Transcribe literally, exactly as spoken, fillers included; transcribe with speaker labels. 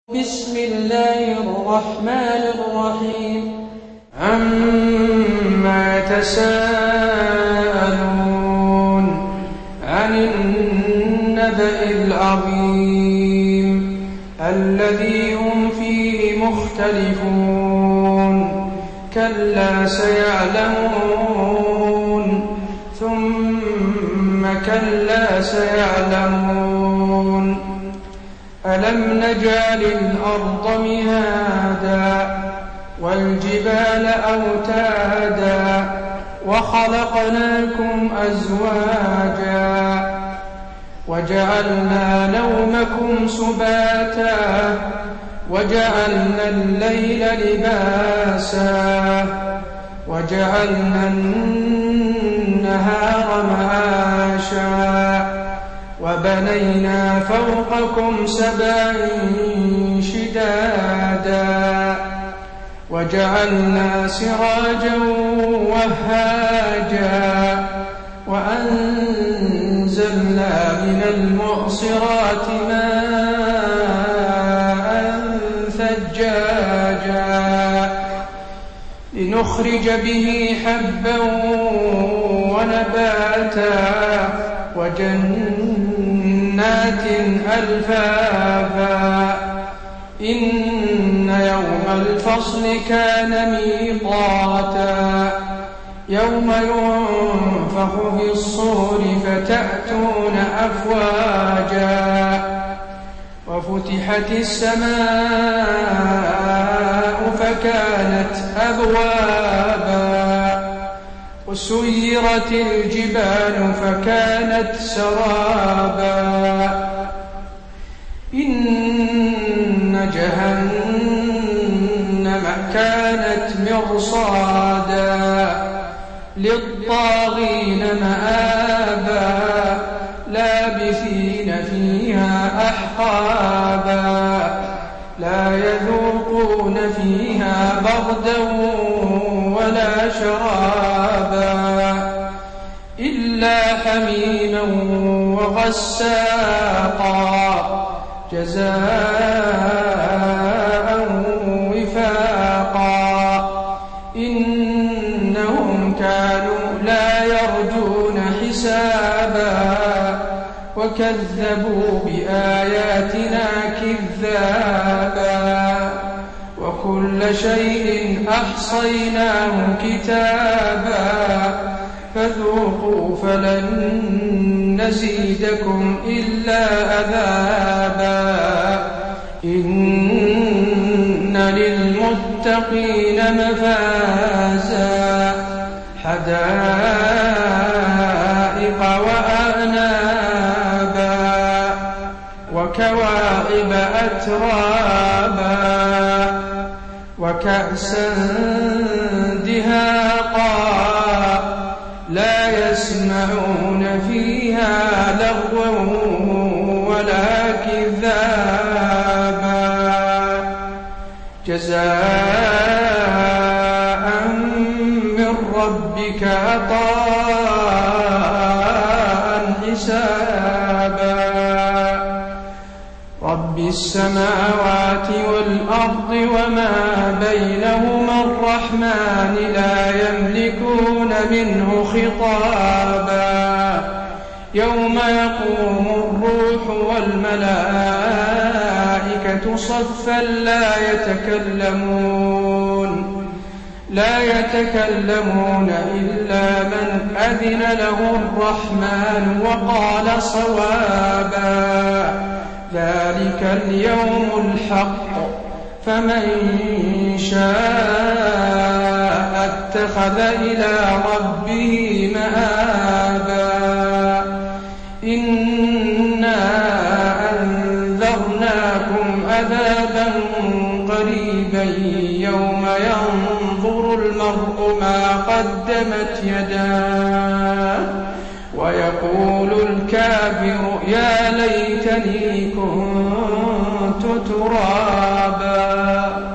Speaker 1: بسم الله الرحمن الرحيم عما يتساءلون عن النبأ العظيم الذي هم فيه مختلفون كلا سيعلمون ثم كلا سيعلمون ألم نجعل الأرض مهادا والجبال أوتادا وخلقناكم أزواجا وجعلنا نومكم سباتا وجعلنا الليل لباسا وجعلنا النهار معاشا وبنينا فوقكم سبعا شدادا وجعلنا سراجا وهاجا وأنزلنا من المعصرات ماء ثجاجا لنخرج به حبا ونباتا وجنات ألفافا إن يوم الفصل كان ميقاتا يوم ينفخ في الصور فتأتون أفواجا وفتحت السماء فكانت أبوابا وسيرت الجبال فكانت سرابا إن جهنم كانت مرصادا للطاغين مآبا لابثين فيها أحقابا لا يذوقون فيها بردا ولا شرابا إلا حميما وغساقا جزاء وفاقا إنهم كانوا لا يرجون حسابا وكذبوا بآياتنا كذابا وكل شيء أحصيناه كتابا فذوقوا فلن نزيدكم إلا عذابا إن للمتقين مفازا حدائق وأعنابا وكواعب أترابا وكأسا دهاقا لا يسمعون فيها لغوا ولا كذابا جزاء من ربك عطاء حسابا رب السماوات والأرض وما بينهما الرحمن لا يملكون منه خطابا يوم يقوم الروح والملائكة صفا لا يتكلمون لا يتكلمون إلا من أذن له الرحمن وقال صوابا ذلك اليوم الحق فمن شاء اتخذ إلى ربه مآبا إنا أنذرناكم عذابا قريبا يوم ينظر المرء ما قدمت يداه ويقول الكافر يا ليتني كنت ترابا.